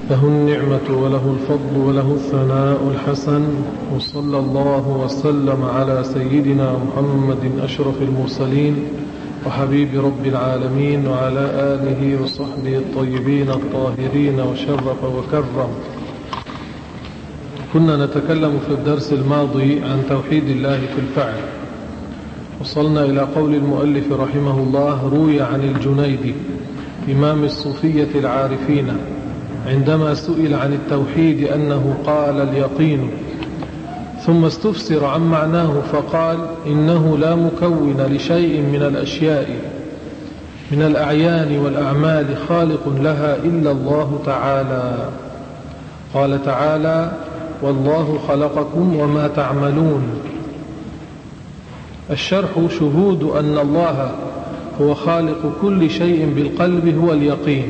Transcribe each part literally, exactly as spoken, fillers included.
له النعمة وله الفضل وله الثناء الحسن، وصلى الله وسلم على سيدنا محمد أشرف المرسلين وحبيب رب العالمين وعلى آله وصحبه الطيبين الطاهرين وشرف وكرم. كنا نتكلم في الدرس الماضي عن توحيد الله في الفعل، وصلنا إلى قول المؤلف رحمه الله: روي عن الجنيد إمام الصوفية العارفين عندما سئل عن التوحيد أنه قال اليقين، ثم استفسر عن معناه فقال: إنه لا مكون لشيء من الأشياء من الأعيان والأعمال خالق لها إلا الله تعالى. قال تعالى: والله خلقكم وما تعملون. الشرح: شهود أن الله هو خالق كل شيء بالقلب هو اليقين،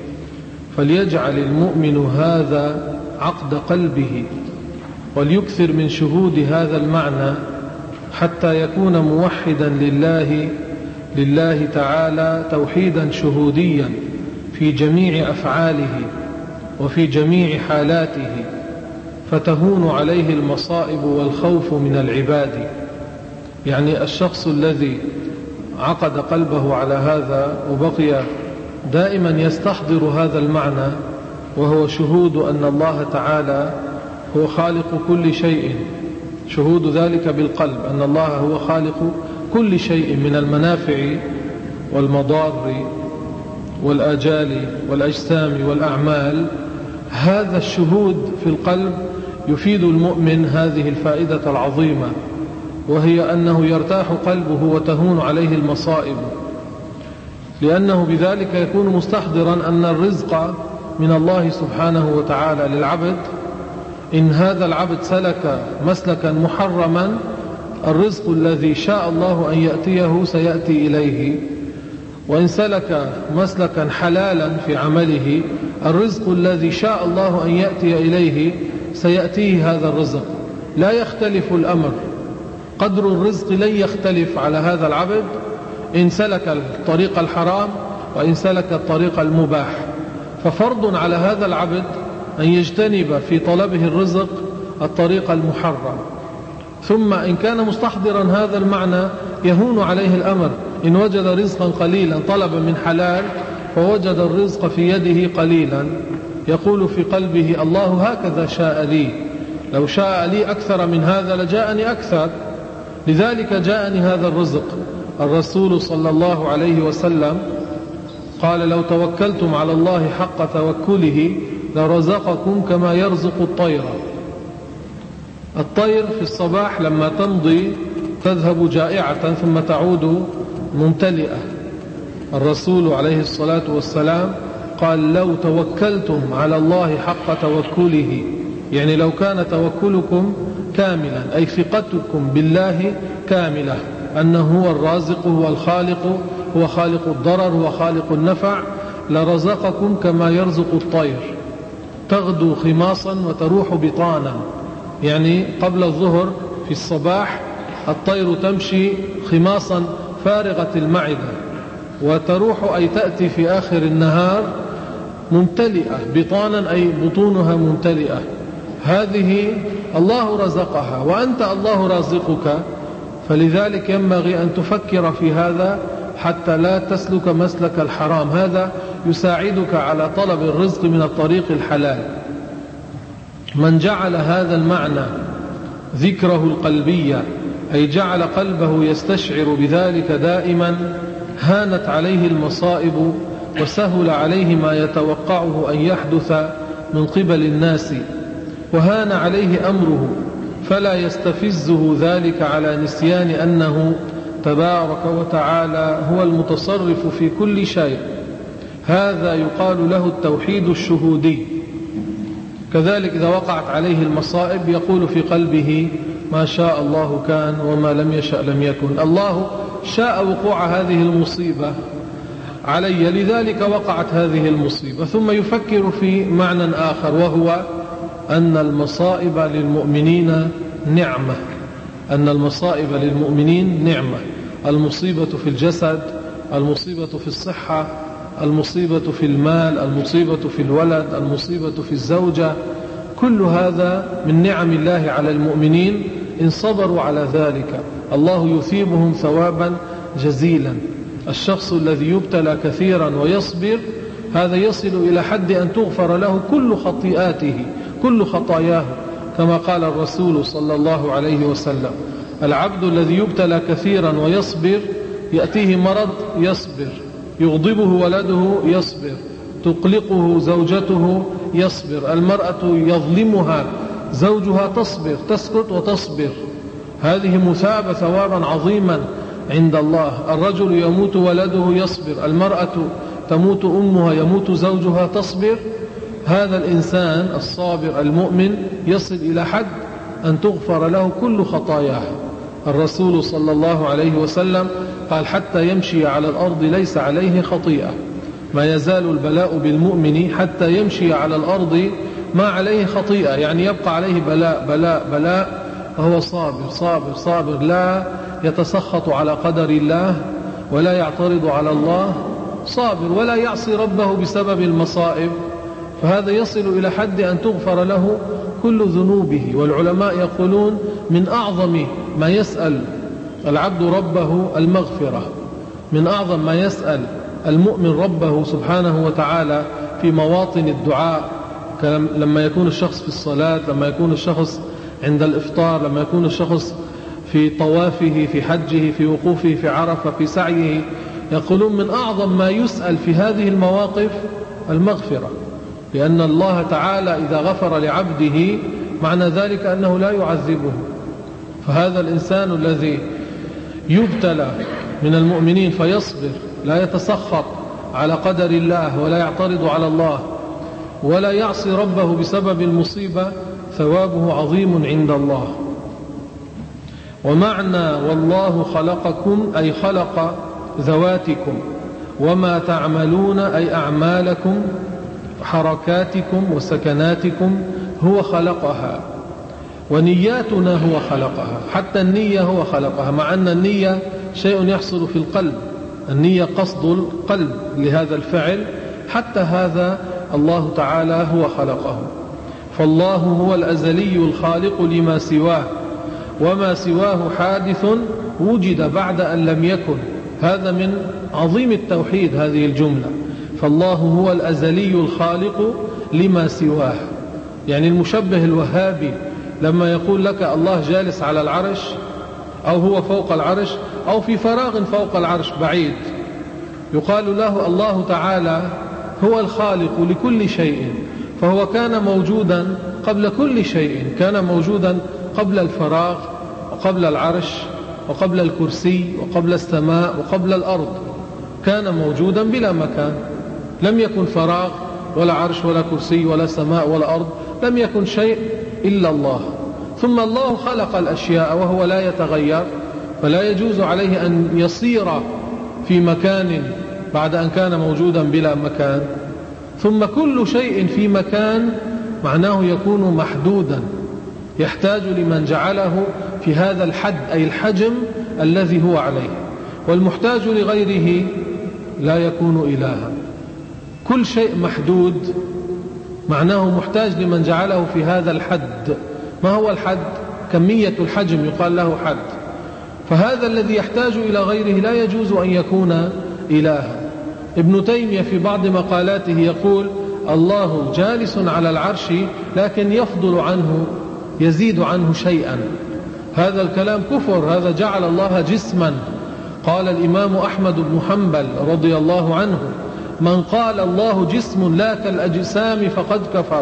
فليجعل المؤمن هذا عقد قلبه وليكثر من شهود هذا المعنى حتى يكون موحدا لله لله تعالى توحيدا شهوديا في جميع أفعاله وفي جميع حالاته، فتهون عليه المصائب والخوف من العباد. يعني الشخص الذي عقد قلبه على هذا وبقي دائما يستحضر هذا المعنى، وهو شهود أن الله تعالى هو خالق كل شيء، شهود ذلك بالقلب أن الله هو خالق كل شيء من المنافع والمضار والآجال والأجسام والأعمال. هذا الشهود في القلب يفيد المؤمن هذه الفائدة العظيمة، وهي أنه يرتاح قلبه وتهون عليه المصائب، لأنه بذلك يكون مستحضرا أن الرزق من الله سبحانه وتعالى للعبد. إن هذا العبد سلك مسلكا محرما، الرزق الذي شاء الله أن يأتيه سيأتي إليه، وإن سلك مسلكا حلالا في عمله، الرزق الذي شاء الله أن يأتي إليه سيأتيه هذا الرزق. لا يختلف الأمر، قدر الرزق لن يختلف على هذا العبد إن سلك الطريق الحرام وإن سلك الطريق المباح. ففرض على هذا العبد أن يجتنب في طلبه الرزق الطريق المحرم، ثم إن كان مستحضرا هذا المعنى يهون عليه الأمر. إن وجد رزقا قليلا طلب من حلال فوجد الرزق في يده قليلا، يقول في قلبه: الله هكذا شاء لي، لو شاء لي أكثر من هذا لجاءني أكثر، لذلك جاءني هذا الرزق. الرسول صلى الله عليه وسلم قال: لو توكلتم على الله حق توكله لرزقكم كما يرزق الطير. الطير في الصباح لما تمضي تذهب جائعة ثم تعود ممتلئة. الرسول عليه الصلاة والسلام قال: لو توكلتم على الله حق توكله، يعني لو كان توكلكم كاملا، أي ثقتكم بالله كاملة، أنه هو الرازق، هو الخالق، هو خالق الضرر، هو خالق النفع، لرزقكم كما يرزق الطير، تغدو خماصا وتروح بطانا. يعني قبل الظهر في الصباح الطير تمشي خماصا فارغة المعدة، وتروح أي تأتي في آخر النهار ممتلئة بطانا، أي بطونها ممتلئة. هذه الله رزقها وأنت الله رازقك، فلذلك ينبغي أن تفكر في هذا حتى لا تسلك مسلك الحرام. هذا يساعدك على طلب الرزق من الطريق الحلال. من جعل هذا المعنى ذكره القلبية، أي جعل قلبه يستشعر بذلك دائما، هانت عليه المصائب وسهل عليه ما يتوقعه أن يحدث من قبل الناس، وهان عليه أمره، فلا يستفزه ذلك على نسيان أنه تبارك وتعالى هو المتصرف في كل شيء. هذا يقال له التوحيد الشهودي. كذلك إذا وقعت عليه المصائب يقول في قلبه: ما شاء الله كان وما لم يشأ لم يكن. الله شاء وقوع هذه المصيبة علي، لذلك وقعت هذه المصيبة. ثم يفكر في معنى آخر، وهو أن المصائب للمؤمنين نعمة، أن المصائب للمؤمنين نعمة. المصيبة في الجسد، المصيبة في الصحة، المصيبة في المال، المصيبة في الولد، المصيبة في الزوجة، كل هذا من نعم الله على المؤمنين إن صبروا على ذلك. الله يثيبهم ثوابا جزيلا. الشخص الذي يبتلى كثيرا ويصبر هذا يصل إلى حد أن تغفر له كل خطيئاته كل خطاياه، كما قال الرسول صلى الله عليه وسلم: العبد الذي يبتلى كثيرا ويصبر يأتيه مرض يصبر، يغضبه ولده يصبر، تقلقه زوجته يصبر، المرأة يظلمها زوجها تصبر، تسكت وتصبر، هذه مثابة ثوابا عظيما عند الله. الرجل يموت ولده يصبر، المرأة تموت أمها يموت زوجها تصبر. هذا الإنسان الصابر المؤمن يصل إلى حد أن تغفر له كل خطاياه. الرسول صلى الله عليه وسلم قال: حتى يمشي على الأرض ليس عليه خطيئة. ما يزال البلاء بالمؤمن حتى يمشي على الأرض ما عليه خطيئة، يعني يبقى عليه بلاء بلاء بلاء وهو صابر صابر صابر، لا يتسخط على قدر الله ولا يعترض على الله، صابر ولا يعصي ربه بسبب المصائب، فهذا يصل إلى حد أن تغفر له كل ذنوبه. والعلماء يقولون من أعظم ما يسأل العبد ربه المغفرة، من أعظم ما يسأل المؤمن ربه سبحانه وتعالى في مواطن الدعاء، لما يكون الشخص في الصلاة، لما يكون الشخص عند الإفطار، لما يكون الشخص في طوافه، في حجه، في وقوفه في عرفة، في سعيه، يقولون من أعظم ما يسأل في هذه المواقف المغفرة، لأن الله تعالى إذا غفر لعبده معنى ذلك أنه لا يعذبه. فهذا الإنسان الذي يبتلى من المؤمنين فيصبر، لا يتسخط على قدر الله ولا يعترض على الله ولا يعصي ربه بسبب المصيبة، ثوابه عظيم عند الله. ومعنى والله خلقكم أي خلق ذواتكم، وما تعملون أي أعمالكم، حركاتكم وسكناتكم هو خلقها، ونياتنا هو خلقها، حتى النية هو خلقها، مع أن النية شيء يحصل في القلب، النية قصد القلب لهذا الفعل، حتى هذا الله تعالى هو خلقه. فالله هو الأزلي الخالق لما سواه، وما سواه حادث وجد بعد أن لم يكن. هذا من عظيم التوحيد هذه الجملة، فالله هو الأزلي الخالق لما سواه. يعني المشبه الوهابي لما يقول لك الله جالس على العرش أو هو فوق العرش أو في فراغ فوق العرش بعيد، يقال له الله تعالى هو الخالق لكل شيء، فهو كان موجودا قبل كل شيء، كان موجودا قبل الفراغ وقبل العرش وقبل الكرسي وقبل السماء وقبل الأرض، كان موجودا بلا مكان، لم يكن فراغ ولا عرش ولا كرسي ولا سماء ولا أرض، لم يكن شيء إلا الله. ثم الله خلق الأشياء وهو لا يتغير، فلا يجوز عليه أن يصير في مكان بعد أن كان موجودا بلا مكان. ثم كل شيء في مكان معناه يكون محدودا، يحتاج لمن جعله في هذا الحد أي الحجم الذي هو عليه، والمحتاج لغيره لا يكون إلها. كل شيء محدود معناه محتاج لمن جعله في هذا الحد. ما هو الحد؟ كمية الحجم يقال له حد. فهذا الذي يحتاج إلى غيره لا يجوز أن يكون إلها. ابن تيمية في بعض مقالاته يقول الله جالس على العرش لكن يفضل عنه، يزيد عنه شيئا. هذا الكلام كفر، هذا جعل الله جسما. قال الإمام أحمد بن حنبل رضي الله عنه من قال الله جسم لا كالأجسام فقد كفر،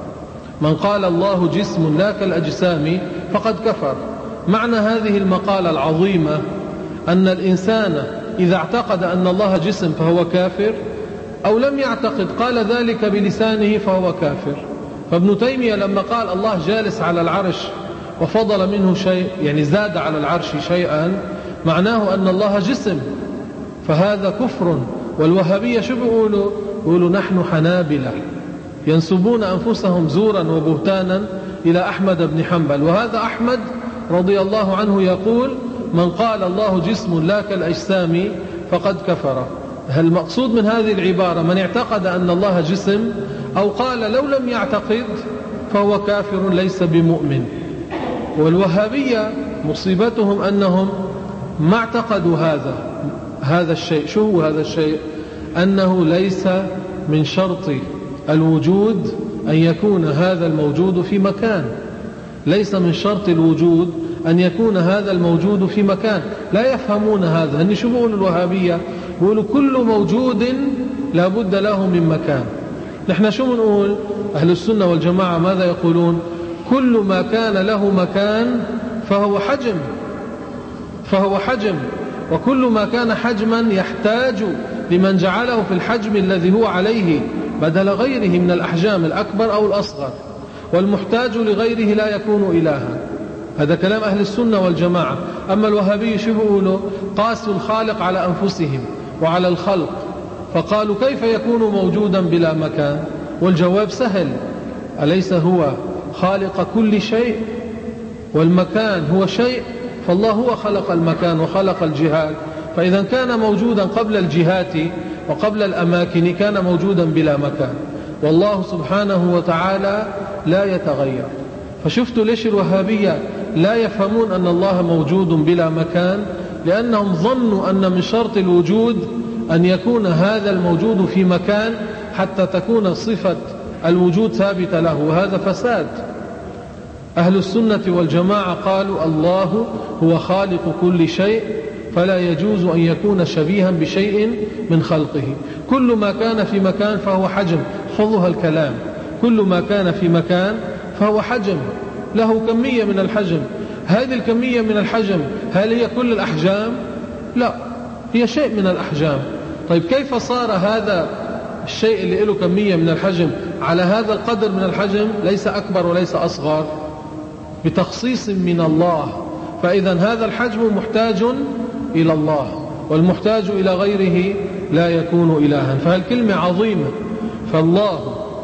من قال الله جسم لا كالأجسام فقد كفر. معنى هذه المقالة العظيمة أن الإنسان إذا اعتقد أن الله جسم فهو كافر، أو لم يعتقد قال ذلك بلسانه فهو كافر. فابن تيمية لما قال الله جالس على العرش وفضل منه شيء، يعني زاد على العرش شيئا، معناه أن الله جسم، فهذا كفر. والوهابية شو بيقولوا؟ بيقولوا نحن حنابلة، ينسبون أنفسهم زورا وبهتانا إلى أحمد بن حنبل. وهذا أحمد رضي الله عنه يقول من قال الله جسم لا كالأجسام فقد كفر. هل المقصود من هذه العبارة من اعتقد أن الله جسم، أو قال لو لم يعتقد فهو كافر ليس بمؤمن؟ والوهابية مصيبتهم أنهم ما اعتقدوا هذا هذا الشيء. شو هو هذا الشيء؟ أنه ليس من شرط الوجود أن يكون هذا الموجود في مكان. ليس من شرط الوجود أن يكون هذا الموجود في مكان. لا يفهمون هذا. هني شو بيقولوا الوهابية؟ بيقولوا كل موجود لا بد له من مكان. نحن شو بنقول؟ أهل السنة والجماعة ماذا يقولون؟ كل ما كان له مكان فهو حجم فهو حجم وكل ما كان حجما يحتاج لمن جعله في الحجم الذي هو عليه بدل غيره من الأحجام الأكبر أو الأصغر، والمحتاج لغيره لا يكون إلها. هذا كلام أهل السنة والجماعة. أما الوهابي شو بيقولوا؟ قاسوا الخالق على أنفسهم وعلى الخلق، فقالوا كيف يكون موجودا بلا مكان؟ والجواب سهل، أليس هو خالق كل شيء؟ والمكان هو شيء، فالله هو خلق المكان وخلق الجهات، فإذا كان موجودا قبل الجهات وقبل الأماكن كان موجودا بلا مكان، والله سبحانه وتعالى لا يتغير. فشفتوا ليش الوهابية لا يفهمون أن الله موجود بلا مكان؟ لأنهم ظنوا أن من شرط الوجود أن يكون هذا الموجود في مكان حتى تكون صفة الوجود ثابتة له، وهذا فساد. أهل السنة والجماعة قالوا الله هو خالق كل شيء، فلا يجوز أن يكون شبيها بشيء من خلقه. كل ما كان في مكان فهو حجم. حفظها الكلام، كل ما كان في مكان فهو حجم، له كمية من الحجم. هذه الكمية من الحجم هل هي كل الأحجام؟ لا، هي شيء من الأحجام. طيب كيف صار هذا الشيء اللي له كمية من الحجم على هذا القدر من الحجم، ليس أكبر وليس أصغر؟ بتخصيص من الله. فإذا هذا الحجم محتاج إلى الله، والمحتاج إلى غيره لا يكون إلها. فهالكلمة عظيمة. فالله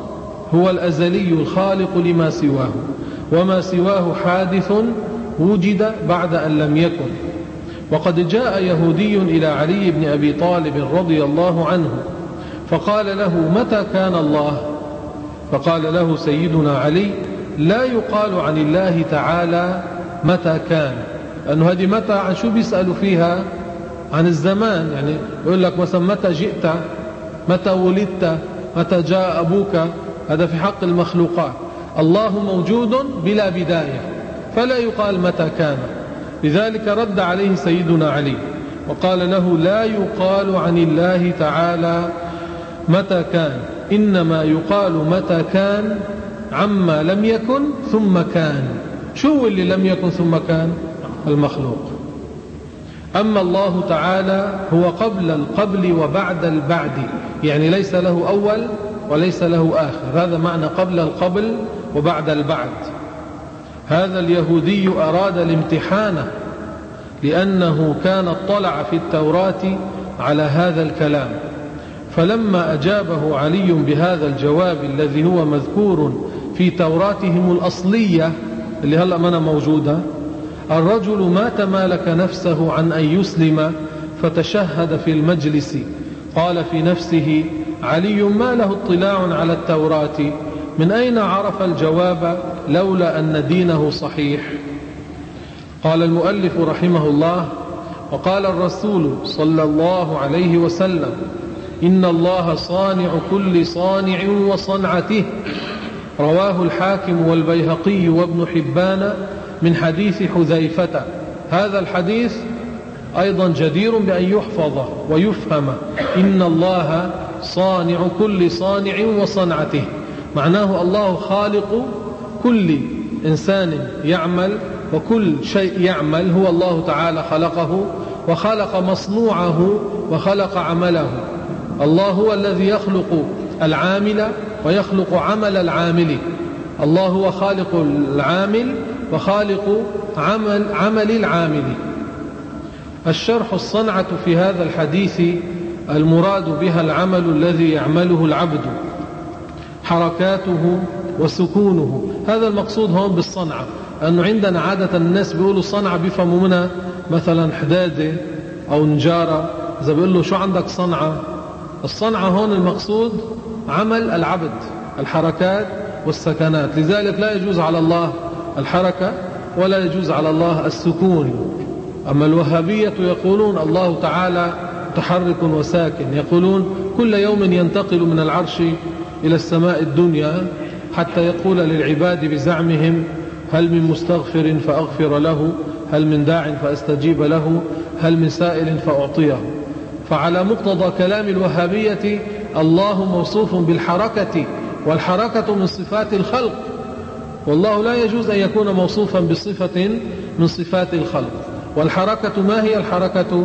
هو الأزلي الخالق لما سواه، وما سواه حادث وجد بعد أن لم يكن. وقد جاء يهودي إلى علي بن أبي طالب رضي الله عنه فقال له متى كان الله؟ فقال له سيدنا علي لا يقال عن الله تعالى متى كان، لأنه هذه متى عن شو بيسألوا فيها؟ عن الزمان. يعني يقول لك مثلا متى جئت، متى ولدت، متى جاء أبوك، هذا في حق المخلوقات. الله موجود بلا بداية، فلا يقال متى كان. لذلك رد عليه سيدنا علي وقال له لا يقال عن الله تعالى متى كان، إنما يقال متى كان عما لم يكن ثم كان. شو اللي لم يكن ثم كان؟ المخلوق. أما الله تعالى هو قبل القبل وبعد البعد، يعني ليس له أول وليس له آخر. هذا معنى قبل القبل وبعد البعد. هذا اليهودي أراد الامتحان، لأنه كان اطلع في التوراة على هذا الكلام، فلما أجابه علي بهذا الجواب الذي هو مذكور في توراتهم الأصلية اللي هلأ منا موجودة، الرجل ما تمالك نفسه عن أن يسلم فتشهد في المجلس. قال في نفسه علي ما له اطلاع على التوراة، من أين عرف الجواب لولا أن دينه صحيح؟ قال المؤلف رحمه الله وقال الرسول صلى الله عليه وسلم إن الله صانع كل صانع وصنعته. رواه الحاكم والبيهقي وابن حبان من حديث حذيفة. هذا الحديث أيضا جدير بأن يحفظ ويفهم. إن الله صانع كل صانع وصنعته، معناه الله خالق كل إنسان يعمل، وكل شيء يعمل هو الله تعالى خلقه وخلق مصنوعه وخلق عمله. الله هو الذي يخلق العامل ويخلق عمل العامل. الله هو خالق العامل وخالق عمل, عمل العامل. الشرح الصنعة في هذا الحديث المراد بها العمل الذي يعمله العبد، حركاته وسكونه. هذا المقصود هون بالصنعة، أنه عندنا عادة الناس بيقولوا الصنعة بيفهموا منها مثلا حدادة أو نجارة إذا بيقول له شو عندك صنعة، الصنعة هون المقصود عمل العبد، الحركات والسكنات. لذلك لا يجوز على الله الحركة ولا يجوز على الله السكون. أما الوهابية يقولون الله تعالى متحرك وساكن، يقولون كل يوم ينتقل من العرش إلى السماء الدنيا حتى يقول للعباد بزعمهم هل من مستغفر فأغفر له، هل من داع فأستجيب له، هل من سائل فأعطيه. فعلى مقتضى كلام الوهابية الله موصوف بالحركة، والحركة من صفات الخلق، والله لا يجوز أن يكون موصوفا بصفة من صفات الخلق. والحركة ما هي الحركة؟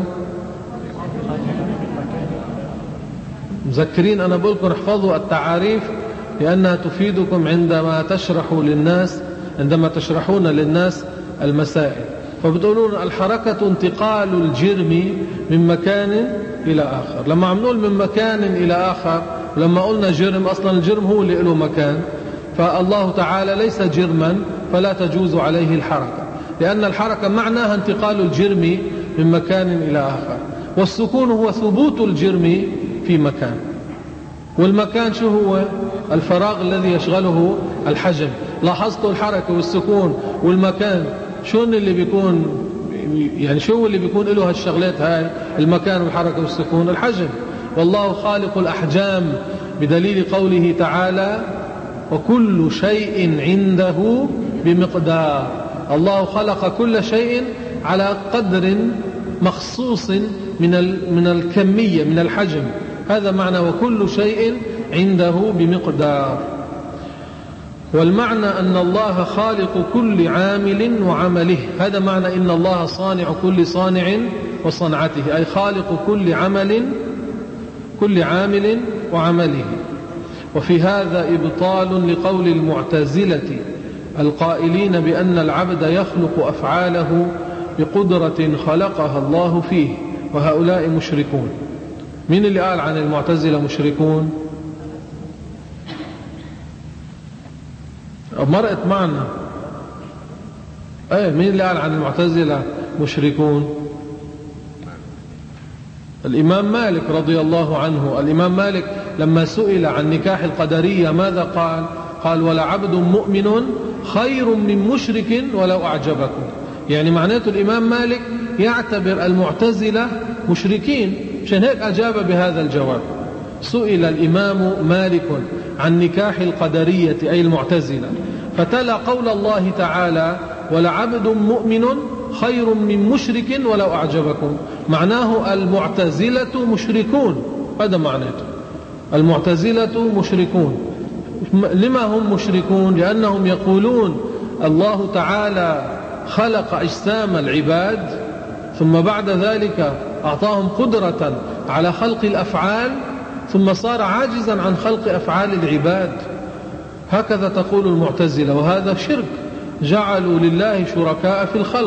مذكرين أنا بقولكم احفظوا التعاريف لأنها تفيدكم عندما تشرحوا للناس، عندما تشرحون للناس المسائل. فبتقولون الحركة انتقال الجرم من مكان إلى آخر. لما عم نقول من مكان إلى آخر، لما قلنا جرم، أصلا الجرم هو اللي له مكان، فالله تعالى ليس جرما فلا تجوز عليه الحركة، لأن الحركة معناها انتقال الجرم من مكان إلى آخر. والسكون هو ثبوت الجرم في مكان، والمكان شو هو؟ الفراغ الذي يشغله الحجم. لاحظتوا الحركة والسكون والمكان شو اللي بيكون، يعني شو اللي بيكون له هالشغلات هاي، المكان والحركة والسكون؟ الحجم. والله خالق الأحجام بدليل قوله تعالى وكل شيء عنده بمقدار. الله خلق كل شيء على قدر مخصوص من من الكمية، من الحجم. هذا معنى وكل شيء عنده بمقدار. والمعنى أن الله خالق كل عامل وعمله، هذا معنى إن الله صانع كل صانع وصنعته، أي خالق كل عمل كل عامل وعمله. وفي هذا إبطال لقول المعتزلة القائلين بأن العبد يخلق أفعاله بقدرة خلقها الله فيه، وهؤلاء مشركون. مين اللي قال عن المعتزلة مشركون؟ مرأت معنا ايه مين اللي قال عن المعتزلة مشركون؟ الإمام مالك رضي الله عنه. الإمام مالك لما سئل عن نكاح القدرية ماذا قال؟ قال ولا عبد مؤمن خير من مشرك ولو أعجبكم. يعني معناته الإمام مالك يعتبر المعتزلة مشركين، عشان هيك أجاب بهذا الجواب. سئل الإمام مالك عن نكاح القدرية أي المعتزلة، فتلا قول الله تعالى ولعبد مؤمن خير من مشرك ولو أعجبكم. معناه المعتزلة مشركون، هذا معناته المعتزلة مشركون. لما هم مشركون؟ لأنهم يقولون الله تعالى خلق أجسام العباد ثم بعد ذلك أعطاهم قدرة على خلق الأفعال ثم صار عاجزا عن خلق أفعال العباد. هكذا تقول المعتزلة، وهذا شرك، جعلوا لله شركاء في الخلق.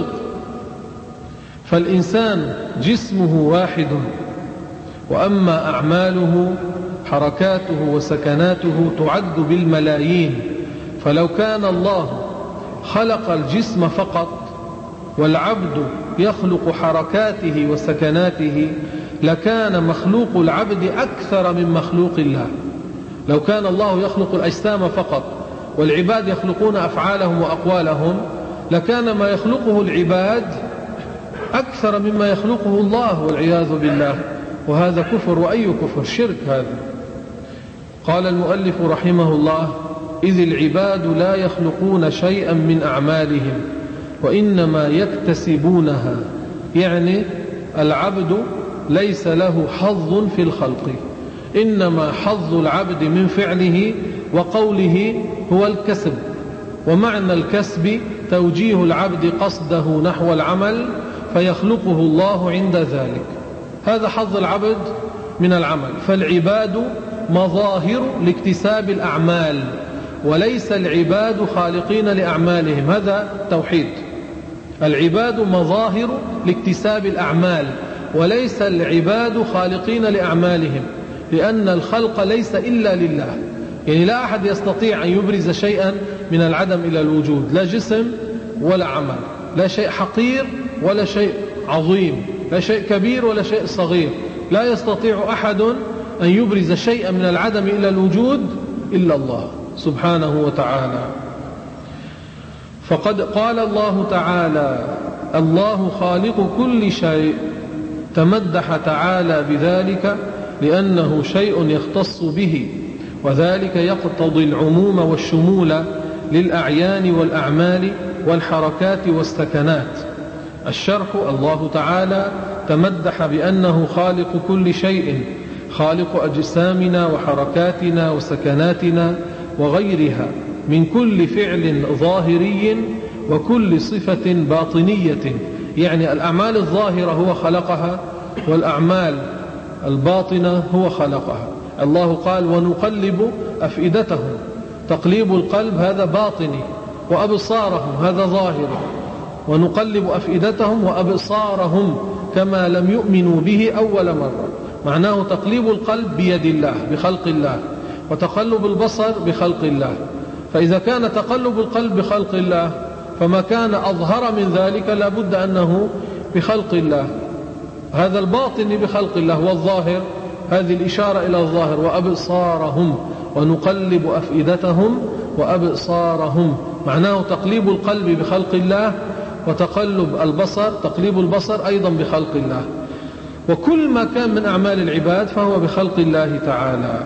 فالإنسان جسمه واحد، وأما أعماله حركاته وسكناته تعد بالملايين. فلو كان الله خلق الجسم فقط والعبد يخلق حركاته وسكناته لكان مخلوق العبد أكثر من مخلوق الله. لو كان الله يخلق الأجسام فقط والعباد يخلقون أفعالهم وأقوالهم لكان ما يخلقه العباد أكثر مما يخلقه الله والعياذ بالله، وهذا كفر، وأي كفر؟ شرك هذا. قال المؤلف رحمه الله إذ العباد لا يخلقون شيئا من أعمالهم وإنما يكتسبونها، يعني العبد ليس له حظ في الخلق، إنما حظ العبد من فعله وقوله هو الكسب. ومعنى الكسب توجيه العبد قصده نحو العمل فيخلقه الله عند ذلك، هذا حظ العبد من العمل. فالعباد مظاهر لاكتساب الأعمال وليس العباد خالقين لأعمالهم، هذا توحيد. العباد مظاهر لاكتساب الأعمال وليس العباد خالقين لأعمالهم، لأن الخلق ليس إلا لله. يعني لا أحد يستطيع أن يبرز شيئا من العدم إلى الوجود، لا جسم ولا عمل، لا شيء حقير ولا شيء عظيم، لا شيء كبير ولا شيء صغير، لا يستطيع أحد أن يبرز شيئا من العدم إلى الوجود إلا الله سبحانه وتعالى. فقد قال الله تعالى: الله خالق كل شيء، تمدح تعالى بذلك لأنه شيء يختص به، وذلك يقتضي العموم والشمول للأعيان والأعمال والحركات والسكنات. الشرح: الله تعالى تمدح بأنه خالق كل شيء، خالق أجسامنا وحركاتنا وسكناتنا وغيرها من كل فعل ظاهري وكل صفة باطنية، يعني الأعمال الظاهرة هو خلقها والأعمال الباطنة هو خلقها. الله قال: ونقلب أفئدتهم، تقليب القلب هذا باطني، وأبصارهم هذا ظاهر. ونقلب أفئدتهم وأبصارهم كما لم يؤمنوا به أول مرة، معناه تقليب القلب بيد الله بخلق الله، وتقلب البصر بخلق الله. فإذا كان تقلب القلب بخلق الله، فما كان أظهر من ذلك لابد أنه بخلق الله. هذا الباطن بخلق الله، والظاهر هذه الإشارة إلى الظاهر. وأبصارهم، ونقلب أفئدتهم وأبصارهم، معناه تقليب القلب بخلق الله، وتقلب البصر تقليب البصر أيضا بخلق الله. وكل ما كان من أعمال العباد فهو بخلق الله تعالى،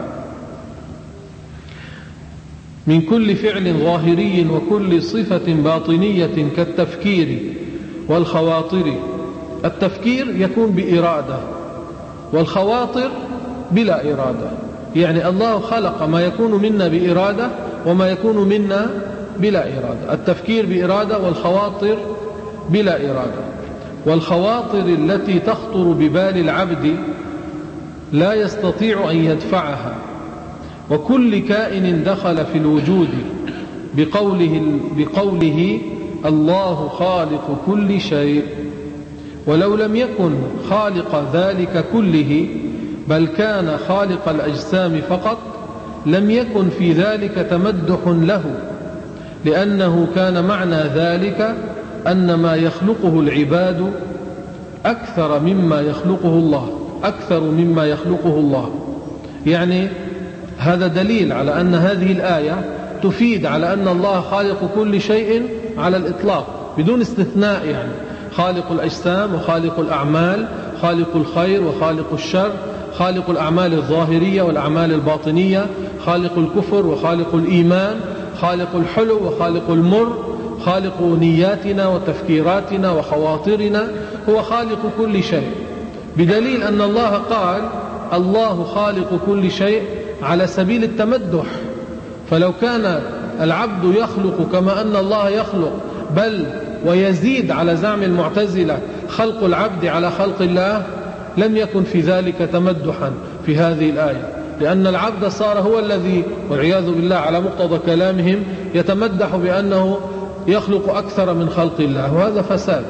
من كل فعل ظاهري وكل صفة باطنية كالتفكير والخواطر. التفكير يكون بإرادة، والخواطر بلا إرادة، يعني الله خلق ما يكون منا بإرادة وما يكون منا بلا إرادة. التفكير بإرادة والخواطر بلا إرادة. والخواطر التي تخطر ببال العبد لا يستطيع أن يدفعها. وكل كائن دخل في الوجود بقوله, بقوله الله خالق كل شيء، ولو لم يكن خالق ذلك كله بل كان خالق الأجسام فقط لم يكن في ذلك تمدح له، لأنه كان معنى ذلك أن ما يخلقه العباد أكثر مما يخلقه الله أكثر مما يخلقه الله. يعني هذا دليل على أن هذه الآية تفيد على أن الله خالق كل شيء على الإطلاق بدون استثناء، يعني خالق الأجسام وخالق الأعمال، خالق الخير وخالق الشر، خالق الأعمال الظاهرية والأعمال الباطنية، خالق الكفر وخالق الإيمان، خالق الحلو وخالق المر، خالق نياتنا وتفكيراتنا وخواطرنا، هو خالق كل شيء، بدليل أن الله قال الله خالق كل شيء على سبيل التمدح. فلو كان العبد يخلق كما أن الله يخلق، بل ويزيد على زعم المعتزلة خلق العبد على خلق الله، لم يكن في ذلك تمدحا في هذه الآية، لأن العبد صار هو الذي والعياذ بالله على مقتضى كلامهم يتمدح بأنه يخلق أكثر من خلق الله، وهذا فساد.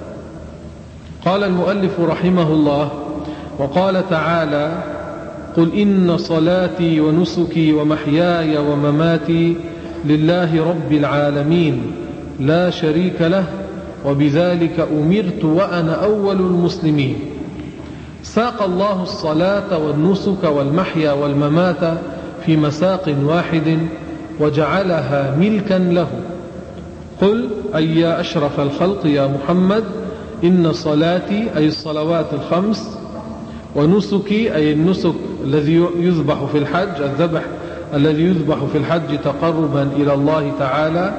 قال المؤلف رحمه الله: وقال تعالى: قل إن صلاتي ونسكي ومحياي ومماتي لله رب العالمين لا شريك له وبذلك أمرت وأنا أول المسلمين. ساق الله الصلاة والنسك والمحيا والممات في مساق واحد وجعلها ملكا له. قل أي يا أشرف الخلق يا محمد إن صلاتي أي الصلوات الخمس، ونسكي أي النسك الذي يذبح في الحج، الذبح الذي يذبح في الحج تقربا إلى الله تعالى،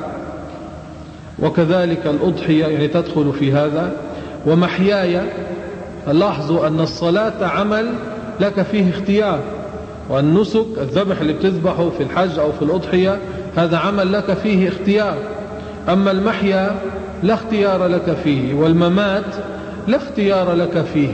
وكذلك الأضحية يعني تدخل في هذا. ومحياي، لاحظوا أن الصلاة عمل لك فيه اختيار، والنسك الذبح اللي بتذبحه في الحج أو في الأضحية هذا عمل لك فيه اختيار. أما المحيا لا اختيار لك فيه، والممات لا اختيار لك فيه.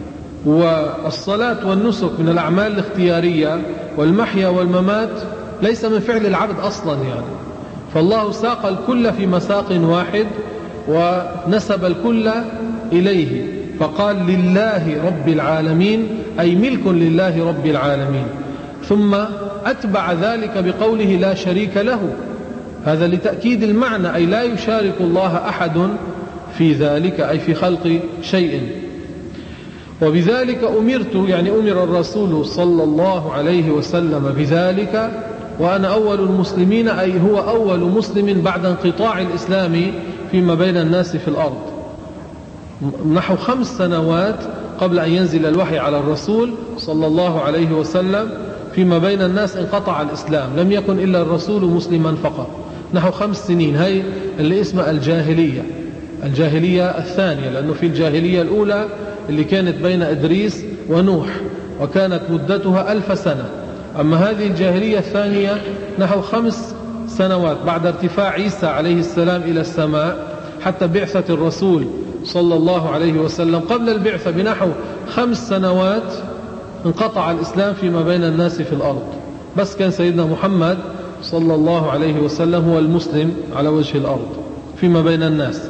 والصلاة والنسك من الأعمال الاختيارية، والمحيا والممات ليس من فعل العبد أصلا يعني. فالله ساق الكل في مساق واحد ونسب الكل إليه، فقال لله رب العالمين أي ملك لله رب العالمين، ثم أتبع ذلك بقوله لا شريك له، هذا لتأكيد المعنى، أي لا يشارك الله أحد في ذلك، أي في خلق شيء. وبذلك أمرت، يعني أمر الرسول صلى الله عليه وسلم بذلك وأنا أول المسلمين، أي هو أول مسلم بعد انقطاع الإسلام فيما بين الناس في الأرض. نحو خمس سنوات قبل أن ينزل الوحي على الرسول صلى الله عليه وسلم فيما بين الناس انقطع الإسلام، لم يكن إلا الرسول مسلما فقط. نحو خمس سنين، هي اللي اسمها الجاهلية، الجاهلية الثانية، لأنه في الجاهلية الأولى اللي كانت بين إدريس ونوح وكانت مدتها ألف سنة. أما هذه الجاهلية الثانية نحو خمس سنوات بعد ارتفاع عيسى عليه السلام إلى السماء حتى بعثة الرسول صلى الله عليه وسلم. قبل البعثة بنحو خمس سنوات انقطع الإسلام فيما بين الناس في الأرض، بس كان سيدنا محمد صلى الله عليه وسلم هو المسلم على وجه الأرض فيما بين الناس.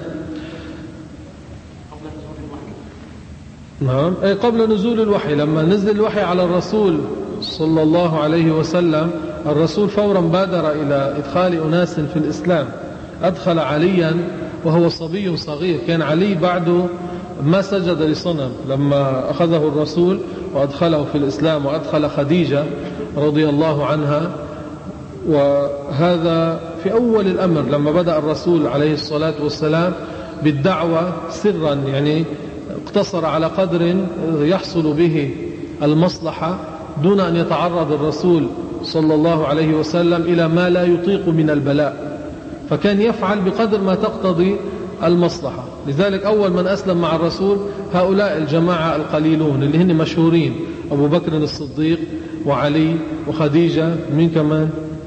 نعم، أي قبل نزول الوحي. لما نزل الوحي على الرسول صلى الله عليه وسلم، الرسول فورا بادر إلى إدخال أناس في الإسلام. أدخل عليا وهو صبي صغير، كان علي بعده ما سجد لصنم لما أخذه الرسول وأدخله في الإسلام، وأدخل خديجة رضي الله عنها. وهذا في أول الأمر لما بدأ الرسول عليه الصلاة والسلام بالدعوة سرا، يعني اقتصر على قدر يحصل به المصلحة دون أن يتعرض الرسول صلى الله عليه وسلم إلى ما لا يطيق من البلاء، فكان يفعل بقدر ما تقتضي المصلحة. لذلك أول من أسلم مع الرسول هؤلاء الجماعة القليلون اللي هن مشهورين، أبو بكر الصديق وعلي وخديجة، من كمان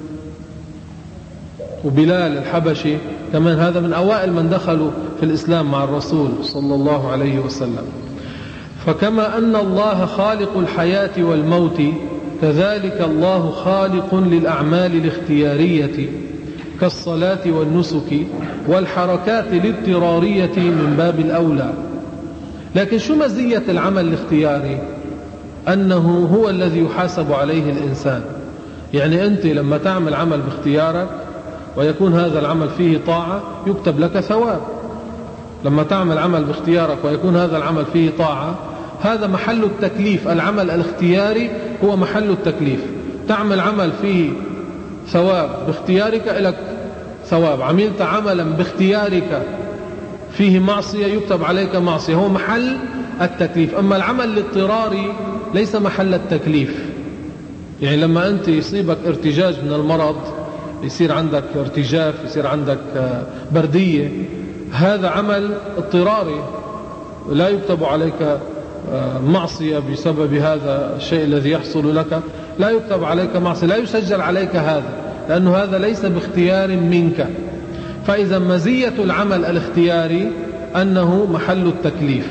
وبلال الحبشي كمان، هذا من أوائل من دخلوا في الإسلام مع الرسول صلى الله عليه وسلم. فكما أن الله خالق الحياة والموت، كذلك الله خالق للأعمال الاختيارية كالصلاة والنسك والحركات الاضطرارية من باب الأولى. لكن شو مزية العمل الاختياري؟ أنه هو الذي يحاسب عليه الإنسان. يعني أنت لما تعمل عمل باختيارك ويكون هذا العمل فيه طاعة يكتب لك ثواب. لما تعمل عمل باختيارك ويكون هذا العمل فيه طاعة، هذا محل التكليف. العمل الاختياري هو محل التكليف. تعمل عمل فيه ثواب باختيارك لك ثواب، عملت عملا باختيارك فيه معصية يكتب عليك معصية، هو محل التكليف. أما العمل الاضطراري ليس محل التكليف. يعني لما أنت يصيبك ارتجاج من المرض، يصير عندك ارتجاف، يصير عندك بردية، هذا عمل اضطراري لا يكتب عليك معصية بسبب هذا الشيء الذي يحصل لك، لا يكتب عليك معصية، لا يسجل عليك هذا، لأنه هذا ليس باختيار منك. فإذا مزية العمل الاختياري أنه محل التكليف.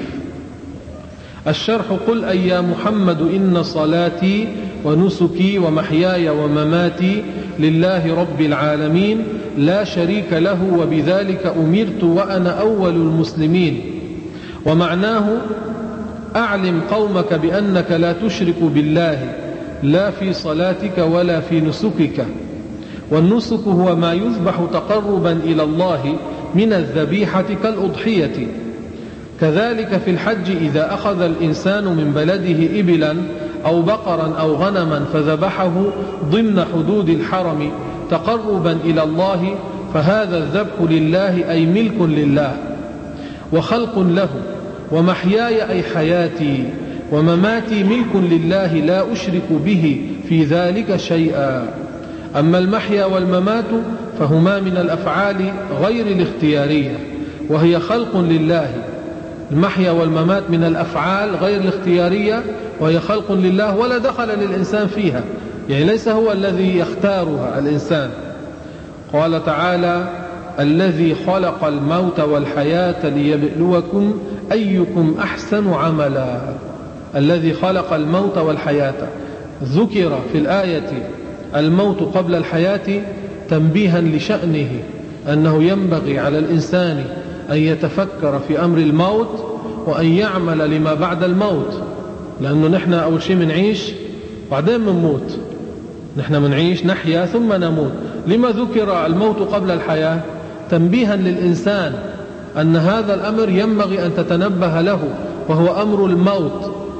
الشرح: قل أي يا محمد إن صلاتي ونسكي ومحياي ومماتي لله رب العالمين لا شريك له وبذلك أمرت وأنا أول المسلمين. ومعناه: أعلم قومك بأنك لا تشرك بالله لا في صلاتك ولا في نسكك. والنسك هو ما يذبح تقربا إلى الله من الذبيحة كالأضحية. كذلك في الحج إذا أخذ الإنسان من بلده إبلا أو بقرا أو غنما فذبحه ضمن حدود الحرم تقربا إلى الله، فهذا الذبح لله أي ملك لله وخلق له. ومحياي أي حياتي ومماتي ملك لله لا أشرك به في ذلك شيئا. أما المحيا والممات فهما من الأفعال غير الاختيارية وهي خلق لله. المحيا والممات من الأفعال غير الاختيارية وهي خلق لله ولا دخل للإنسان فيها، يعني ليس هو الذي يختارها الإنسان. قال تعالى: الذي خلق الموت والحياة ليبلوكم أيكم أحسن عملا. الذي خلق الموت والحياة، ذكر في الآية الموت قبل الحياة تنبيها لشأنه، أنه ينبغي على الإنسان أن يتفكر في أمر الموت وأن يعمل لما بعد الموت، لأنه نحن أول شيء منعيش بعدين منموت. نحن منعيش نحيا ثم نموت. لما ذكر الموت قبل الحياة؟ تنبيها للإنسان أن هذا الأمر ينبغي أن تتنبه له، وهو أمر الموت.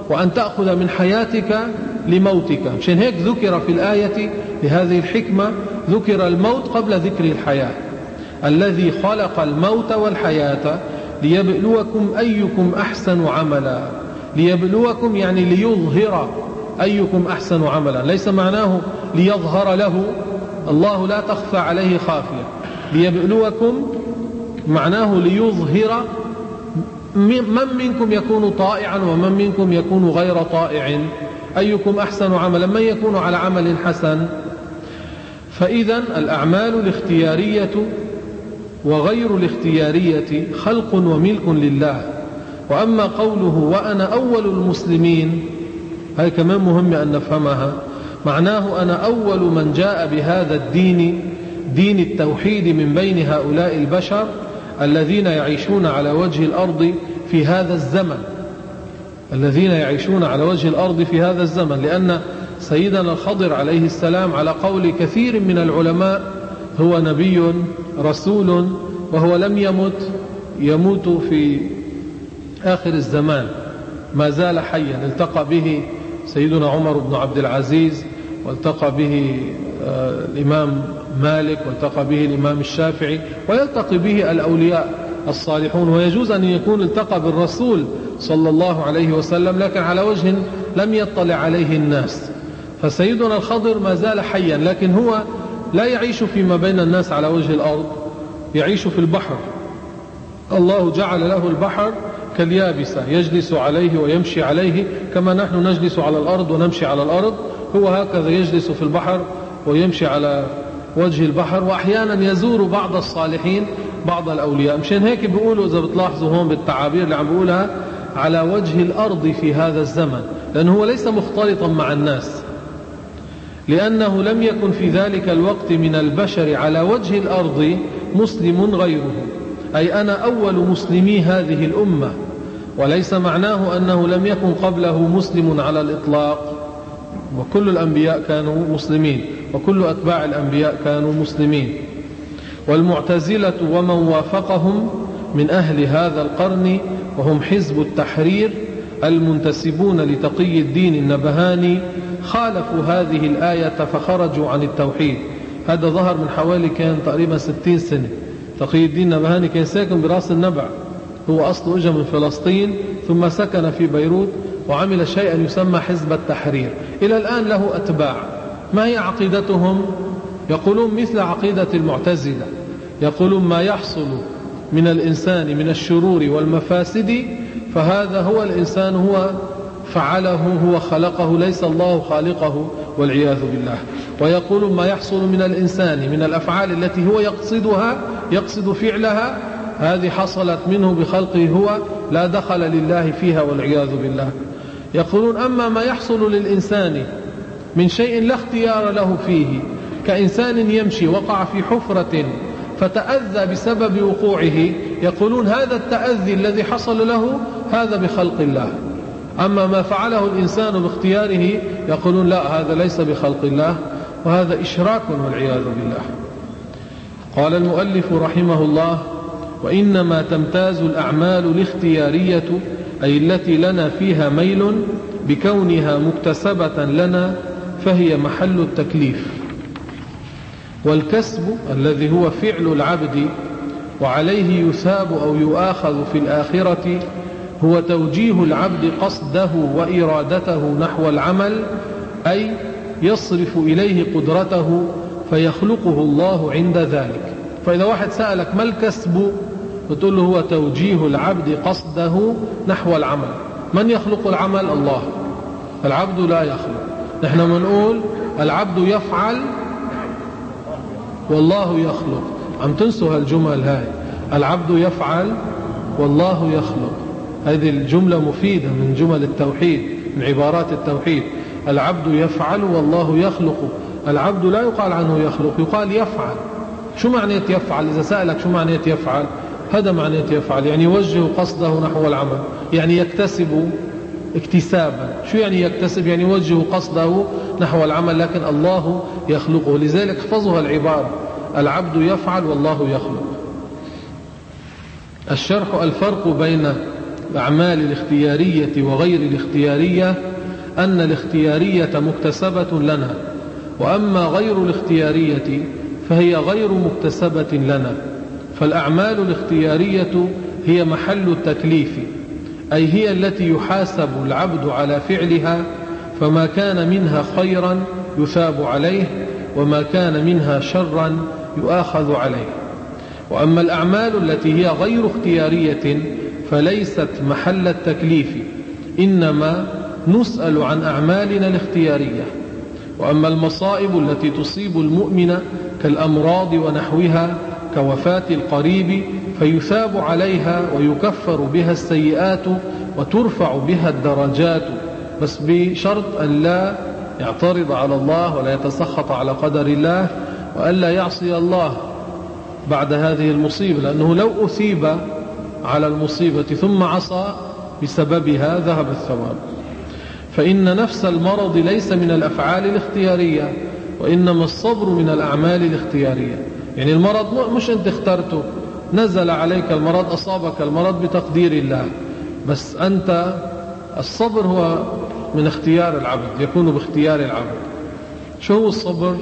وأن تأخذ من حياتك لموتك. مشان هيك ذكر في الآية لهذه الحكمة ذكر الموت قبل ذكر الحياة. الذي خلق الموت والحياة ليبلوكم أيكم أحسن عملا. ليبلوكم يعني ليظهر أيكم أحسن عملا، ليس معناه ليظهر له، الله لا تخفى عليه خافية. ليبلوكم معناه ليظهر من منكم يكون طائعا ومن منكم يكون غير طائع، أيكم أحسن عملا، من يكون على عمل حسن. فإذا الأعمال الاختيارية وغير الاختيارية خلق وملك لله. وأما قوله وأنا أول المسلمين، هاي كمان مهم أن نفهمها، معناه أنا أول من جاء بهذا الدين، دين التوحيد، من بين هؤلاء البشر الذين يعيشون على وجه الأرض في هذا الزمن، الذين يعيشون على وجه الأرض في هذا الزمن. لأن سيدنا الخضر عليه السلام على قول كثير من العلماء هو نبي رسول، وهو لم يمت، يموت في آخر الزمان، ما زال حيا. التقى به سيدنا عمر بن عبد العزيز، والتقى به الإمام مالك، والتقى به الإمام الشافعي، ويلتقي به الأولياء الصالحون. ويجوز أن يكون التقى بالرسول صلى الله عليه وسلم، لكن على وجه لم يطلع عليه الناس. فسيدنا الخضر ما زال حيا، لكن هو لا يعيش فيما بين الناس على وجه الأرض، يعيش في البحر. الله جعل له البحر كاليابسة يجلس عليه ويمشي عليه، كما نحن نجلس على الأرض ونمشي على الأرض، هو هكذا يجلس في البحر ويمشي على وجه البحر. وأحيانا يزور بعض الصالحين، بعض الأولياء. مشان هيك بيقولوا، إذا بتلاحظوا هون بالتعابير اللي عم بقولها، على وجه الأرض في هذا الزمن، لأنه هو ليس مختلطا مع الناس، لأنه لم يكن في ذلك الوقت من البشر على وجه الأرض مسلم غيره. أي أنا أول مسلمي هذه الأمة، وليس معناه أنه لم يكن قبله مسلم على الإطلاق، وكل الأنبياء كانوا مسلمين، وكل أتباع الأنبياء كانوا مسلمين. والمعتزلة ومن وافقهم من أهل هذا القرن، وهم حزب التحرير المنتسبون لتقي الدين النبهاني، خالفوا هذه الآية فخرجوا عن التوحيد. هذا ظهر من حوالي كان تقريبا ستين سنة. تقي الدين النبهاني كان ساكن براس النبع، هو أصله إجا من فلسطين ثم سكن في بيروت، وعمل شيئا يسمى حزب التحرير، إلى الآن له أتباع. ما هي عقيدتهم؟ يقولون مثل عقيدة المعتزلة، يقولون ما يحصل من الإنسان من الشرور والمفاسد فهذا هو الإنسان هو فعله، هو خلقه، ليس الله خالقه، والعياذ بالله. ويقول ما يحصل من الإنسان من الأفعال التي هو يقصدها، يقصد فعلها، هذه حصلت منه بخلقه هو، لا دخل لله فيها، والعياذ بالله. يقولون أما ما يحصل للإنسان من شيء لا اختيار له فيه، كإنسان يمشي وقع في حفرة فتأذى بسبب وقوعه، يقولون هذا التأذي الذي حصل له هذا بخلق الله. أما ما فعله الإنسان باختياره، يقولون لا، هذا ليس بخلق الله، وهذا إشراك، والعياذ بالله. قال المؤلف رحمه الله: وإنما تمتاز الأعمال الاختيارية، أي التي لنا فيها ميل، بكونها مكتسبة لنا، فهي محل التكليف. والكسب الذي هو فعل العبد وعليه يثاب أو يؤاخذ في الآخرة، هو توجيه العبد قصده وإرادته نحو العمل، أي يصرف إليه قدرته فيخلقه الله عند ذلك. فإذا واحد سألك ما الكسب، بتقول له هو توجيه العبد قصده نحو العمل. من يخلق العمل؟ الله. العبد لا يخلق. نحن منقول العبد يفعل والله يخلق. عم تنسوا هالجمل هاي، العبد يفعل والله يخلق. هذه الجملة مفيدة من جمل التوحيد، من عبارات التوحيد. العبد يفعل والله يخلق. العبد لا يقال عنه يخلق، يقال يفعل. شو معنى يفعل؟ إذا سألك شو معنى يفعل، هذا معنى يفعل، يعني يوجه قصده نحو العمل، يعني يكتسب اكتسابا. شو يعني يكتسب؟ يعني يوجه قصده نحو العمل، لكن الله يخلقه. لذلك احفظها العبارة: العبد يفعل والله يخلق. الشرح: الفرق بين الأعمال الاختيارية وغير الاختيارية أن الاختيارية مكتسبة لنا، وأما غير الاختيارية فهي غير مكتسبة لنا. فالأعمال الاختيارية هي محل التكليف، أي هي التي يحاسب العبد على فعلها، فما كان منها خيرا يثاب عليه، وما كان منها شرا يؤاخذ عليه. وأما الأعمال التي هي غير اختيارية فليست محل التكليف، إنما نسأل عن أعمالنا الاختيارية. وأما المصائب التي تصيب المؤمن كالأمراض ونحوها كوفاة القريب فيثاب عليها ويكفر بها السيئات وترفع بها الدرجات، بس بشرط أن لا يعترض على الله ولا يتسخط على قدر الله، وألا يعصي الله بعد هذه المصيبة، لأنه لو أثيب على المصيبة ثم عصى بسببها ذهب الثواب. فإن نفس المرض ليس من الأفعال الاختيارية، وإنما الصبر من الأعمال الاختيارية. يعني المرض مش أنت اخترته، نزل عليك المرض، أصابك المرض بتقدير الله، بس أنت الصبر هو من اختيار العبد، يكون باختيار العبد. شو هو الصبر؟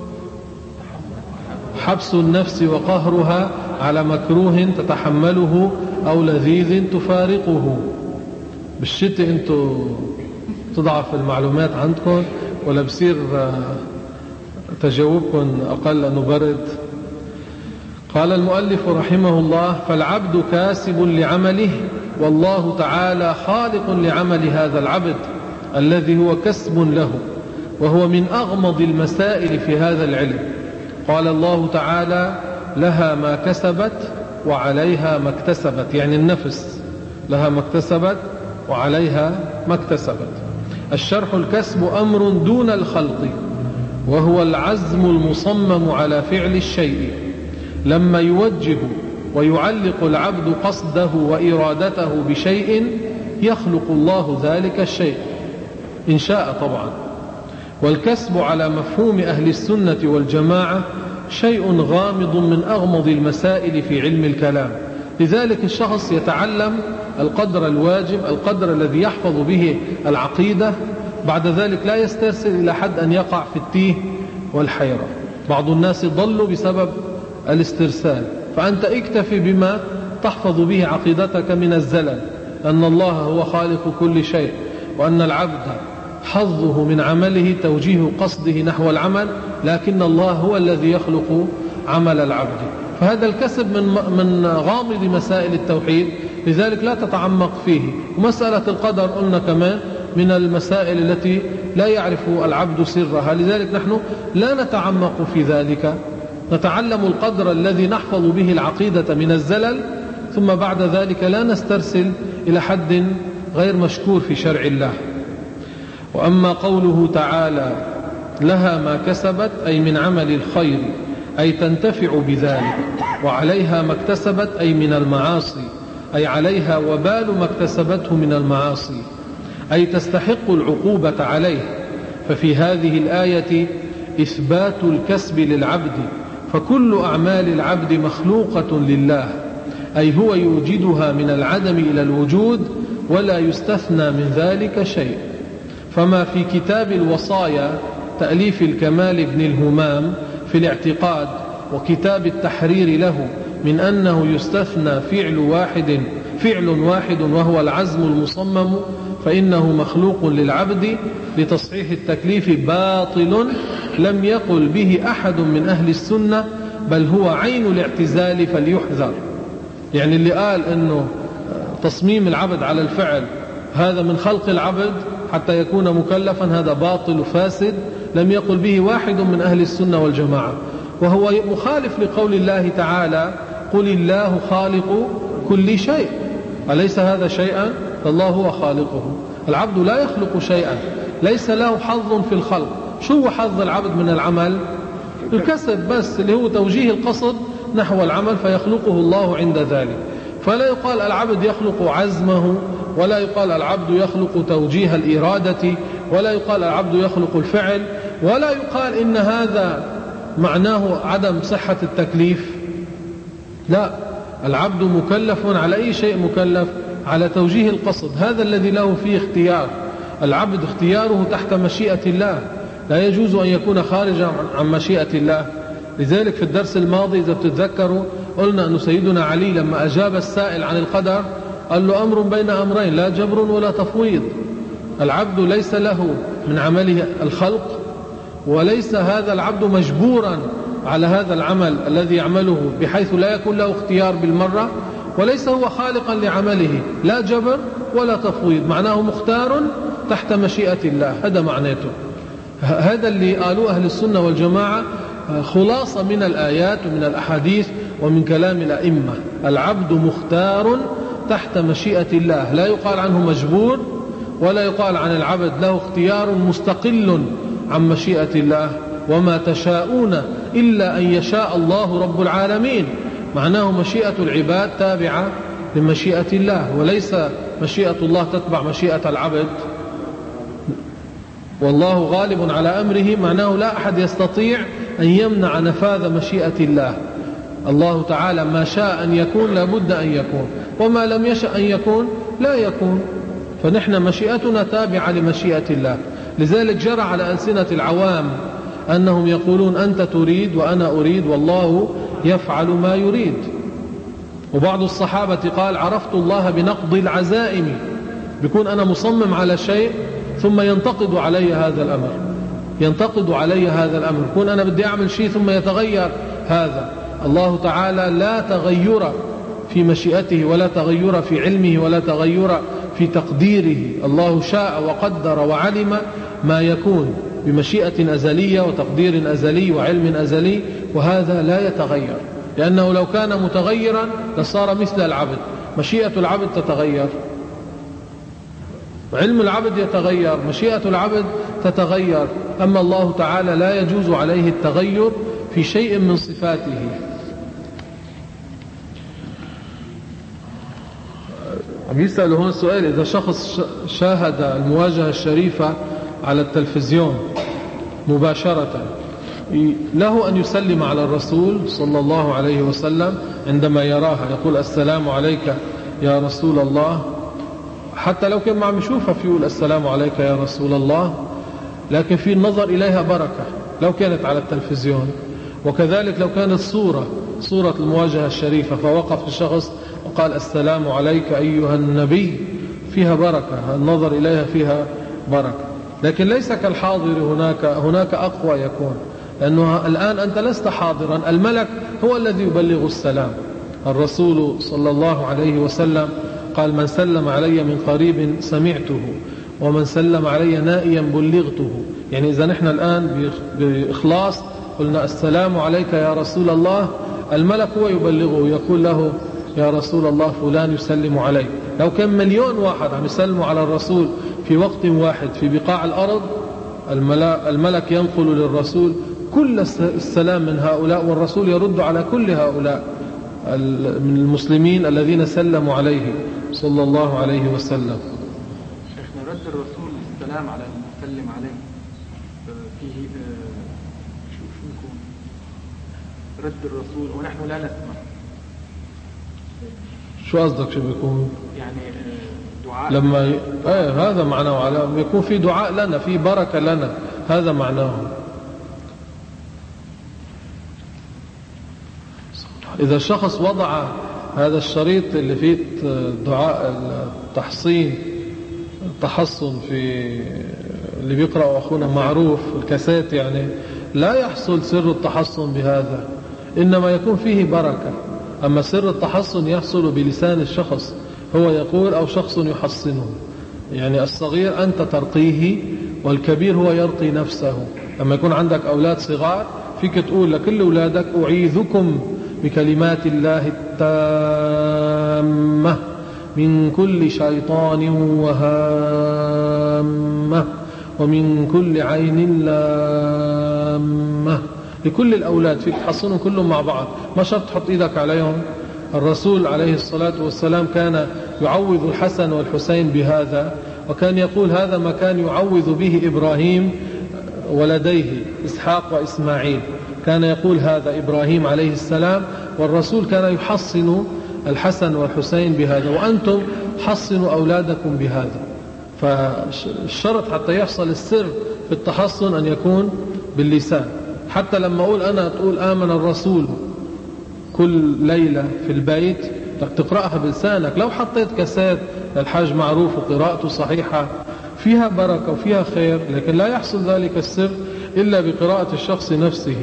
حبس النفس وقهرها على مكروه تتحمله أو لذيذ تفارقه. بالشتاء أنتوا تضعف المعلومات عندكم ولا بصير تجاوبكم أقل لأنه برد؟ قال المؤلف رحمه الله: فالعبد كاسب لعمله، والله تعالى خالق لعمل هذا العبد الذي هو كسب له، وهو من أغمض المسائل في هذا العلم. قال الله تعالى: لها ما كسبت وعليها ما اكتسبت، يعني النفس لها ما اكتسبت وعليها ما اكتسبت. الشرح: الكسب أمر دون الخلق، وهو العزم المصمم على فعل الشيء. لما يوجه ويعلق العبد قصده وإرادته بشيء يخلق الله ذلك الشيء إن شاء طبعا. والكسب على مفهوم أهل السنة والجماعة شيء غامض من أغمض المسائل في علم الكلام. لذلك الشخص يتعلم القدر الواجب، القدر الذي يحفظ به العقيدة، بعد ذلك لا يسترسل إلى حد أن يقع في التيه والحيرة. بعض الناس ضلوا بسبب الاسترسال، فأنت اكتفي بما تحفظ به عقيدتك من الزلل، أن الله هو خالق كل شيء، وأن العبد حظه من عمله توجيه قصده نحو العمل، لكن الله هو الذي يخلق عمل العبد. فهذا الكسب من من غامض مسائل التوحيد، لذلك لا تتعمق فيه. ومسألة القدر قلنا كمان من المسائل التي لا يعرف العبد سرها، لذلك نحن لا نتعمق في ذلك، نتعلم القدر الذي نحفظ به العقيدة من الزلل، ثم بعد ذلك لا نسترسل إلى حد غير مشكور في شرع الله. وأما قوله تعالى: لها ما كسبت، أي من عمل الخير، أي تنتفع بذلك، وعليها ما اكتسبت، أي من المعاصي، أي عليها وبال ما اكتسبته من المعاصي، أي تستحق العقوبة عليه. ففي هذه الآية إثبات الكسب للعبد، فكل أعمال العبد مخلوقة لله، أي هو يوجدها من العدم إلى الوجود، ولا يستثنى من ذلك شيء. فما في كتاب الوصايا تأليف الكمال بن الهمام في الاعتقاد، وكتاب التحرير له، من أنه يستثنى فعل واحد فعل واحد وهو العزم المصمم، فإنه مخلوق للعبد لتصحيح التكليف باطل لم يقل به أحد من أهل السنة، بل هو عين الاعتزال فليحذر. يعني اللي قال أنه تصميم العبد على الفعل هذا من خلق العبد حتى يكون مكلفا، هذا باطل فاسد لم يقل به واحد من أهل السنة والجماعة، وهو مخالف لقول الله تعالى: قل الله خالق كل شيء. أليس هذا شيئا؟ فالله هو خالقه. العبد لا يخلق شيئا، ليس له حظ في الخلق. شو هو حظ العبد من العمل؟ الكسب بس، اللي هو توجيه القصد نحو العمل، فيخلقه الله عند ذلك. فلا يقال العبد يخلق عزمه، ولا يقال العبد يخلق توجيه الإرادة، ولا يقال العبد يخلق الفعل، ولا يقال إن هذا معناه عدم صحة التكليف. لا، العبد مكلف على أي شيء مكلف؟ على توجيه القصد، هذا الذي له فيه اختيار. العبد اختياره تحت مشيئة الله، لا يجوز أن يكون خارجا عن مشيئة الله. لذلك في الدرس الماضي إذا تتذكروا قلنا أن سيدنا علي لما أجاب السائل عن القدر قال له أمر بين أمرين، لا جبر ولا تفويض. العبد ليس له من عمله الخلق، وليس هذا العبد مجبورا على هذا العمل الذي يعمله بحيث لا يكون له اختيار بالمرة، وليس هو خالقا لعمله، لا جبر ولا تفويض، معناه مختار تحت مشيئة الله. هذا معناته، هذا اللي قالوا أهل السنة والجماعة خلاصة من الآيات ومن الأحاديث ومن كلام الأئمة. العبد مختار تحت مشيئة الله، لا يقال عنه مجبور، ولا يقال عن العبد له اختيار مستقل عن مشيئة الله. وما تشاءون إلا أن يشاء الله رب العالمين، معناه مشيئة العباد تابعة لمشيئة الله، وليس مشيئة الله تتبع مشيئة العبد. والله غالب على أمره، معناه لا أحد يستطيع أن يمنع نفاذ مشيئة الله. الله تعالى ما شاء أن يكون لابد أن يكون، وما لم يشأ أن يكون لا يكون. فنحن مشيئتنا تابعة لمشيئة الله. لذلك جرى على ألسنة العوام أنهم يقولون أنت تريد وأنا أريد والله يفعل ما يريد. وبعض الصحابة قال عرفت الله بنقض العزائم، بيكون أنا مصمم على شيء ثم ينتقد علي هذا الأمر، ينتقد علي هذا الأمر، يكون أنا بدي أعمل شيء ثم يتغير هذا. الله تعالى لا تغير في مشيئته، ولا تغير في علمه، ولا تغير في تقديره. الله شاء وقدر وعلم ما يكون بمشيئة أزلية وتقدير أزلي وعلم أزلي، وهذا لا يتغير، لأنه لو كان متغيرا لصار مثل العبد. مشيئة العبد تتغير، علم العبد يتغير، مشيئة العبد تتغير. أما الله تعالى لا يجوز عليه التغير في شيء من صفاته. يسأل هون سؤال: إذا شخص شاهد المواجهة الشريفة على التلفزيون مباشرة، له أن يسلم على الرسول صلى الله عليه وسلم عندما يراها، يقول السلام عليك يا رسول الله، حتى لو كان ما عم يشوفها في يقول السلام عليك يا رسول الله، لكن في النظر إليها بركة لو كانت على التلفزيون. وكذلك لو كانت صورة صورة المواجهة الشريفة فوقف الشخص وقال السلام عليك أيها النبي، فيها بركة، النظر إليها فيها بركة. لكن ليس كالحاضر، هناك هناك أقوى يكون، لأنه الآن أنت لست حاضرا، الملك هو الذي يبلغ السلام. الرسول صلى الله عليه وسلم قال من سلم علي من قريب سمعته، ومن سلم علي نائيا بلغته. يعني إذا نحن الآن بإخلاص قلنا السلام عليك يا رسول الله، الملك هو يبلغه، يقول له يا رسول الله فلان يسلم عليك. لو كان مليون واحد عم يسلموا على الرسول في وقت واحد في بقاع الأرض، الملك ينقل للرسول كل السلام من هؤلاء، والرسول يرد على كل هؤلاء من المسلمين الذين سلموا عليه صلى الله عليه وسلم. شيخنا، رد الرسول السلام على المسلم عليه فيه شو شو يكون رد الرسول ونحن لا نسمع؟ شو قصدك شو بيكون؟ يعني دعاء لما ي... ايه هذا معناه، على يكون في دعاء لنا، في بركة لنا، هذا معناه. إذا الشخص وضع هذا الشريط اللي فيه دعاء التحصين التحصن في اللي بيقرأ أخونا معروف الكاسات، يعني لا يحصل سر التحصن بهذا، إنما يكون فيه بركة. أما سر التحصن يحصل بلسان الشخص، هو يقول أو شخص يحصنه. يعني الصغير أنت ترقيه، والكبير هو يرقي نفسه. لما يكون عندك أولاد صغار فيك تقول لكل أولادك أعيذكم بكلمات الله التامة من كل شيطان وهامة ومن كل عين لامة. لكل الأولاد فيك تحصنهم كلهم مع بعض، ما شرط تحط إيدك عليهم. الرسول عليه الصلاة والسلام كان يعوذ الحسن والحسين بهذا، وكان يقول هذا ما كان يعوذ به إبراهيم ولديه إسحاق وإسماعيل، كان يقول هذا إبراهيم عليه السلام، والرسول كان يحصن الحسن والحسين بهذا. وأنتم حصنوا أولادكم بهذا. فالشرط حتى يحصل السر في التحصن أن يكون باللسان. حتى لما أقول أنا تقول آمن الرسول كل ليلة في البيت تقرأها بلسانك. لو حطيت كاسات للحاج معروف وقراءته صحيحة فيها بركة وفيها خير، لكن لا يحصل ذلك السر إلا بقراءة الشخص نفسه.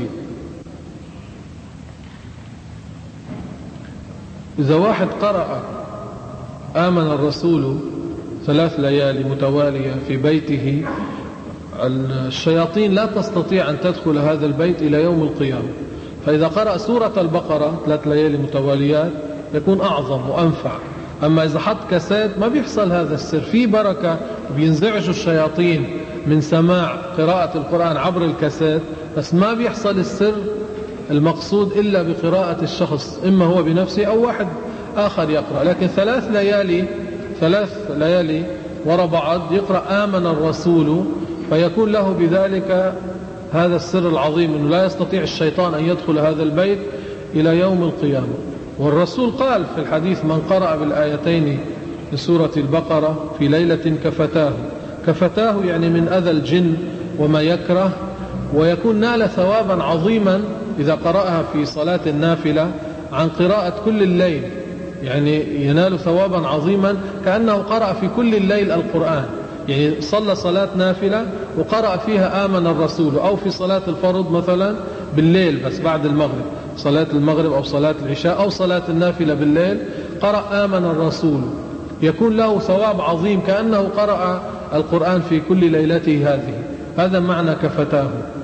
إذا واحد قرأ آمن الرسول ثلاث ليالي متوالية في بيته، الشياطين لا تستطيع أن تدخل هذا البيت إلى يوم القيامة. فإذا قرأ سورة البقرة ثلاث ليالي متواليات يكون أعظم وأنفع. أما إذا حط كاسات ما بيحصل هذا السر، في بركة بينزعجوا الشياطين من سماع قراءة القرآن عبر الكاسات، بس ما بيحصل السر المقصود إلا بقراءة الشخص، إما هو بنفسه أو واحد آخر يقرأ. لكن ثلاث ليالي ثلاث ليالي وراء بعض يقرأ آمن الرسول، فيكون له بذلك هذا السر العظيم أنه لا يستطيع الشيطان أن يدخل هذا البيت إلى يوم القيامة. والرسول قال في الحديث من قرأ بالآيتين من سورة البقرة في ليلة كفتاه. كفتاه يعني من أذى الجن وما يكره، ويكون نال ثوابا عظيما إذا قرأها في صلاة النافلة عن قراءة كل الليل، يعني ينال ثوابا عظيما كأنه قرأ في كل الليل القرآن. يعني صلى صلاة نافلة وقرأ فيها آمن الرسول، أو في صلاة الفرض مثلا بالليل بس بعد المغرب، صلاة المغرب أو صلاة العشاء أو صلاة النافلة بالليل قرأ آمن الرسول، يكون له ثواب عظيم كأنه قرأ القرآن في كل ليلته هذه. هذا معنى كفتاه.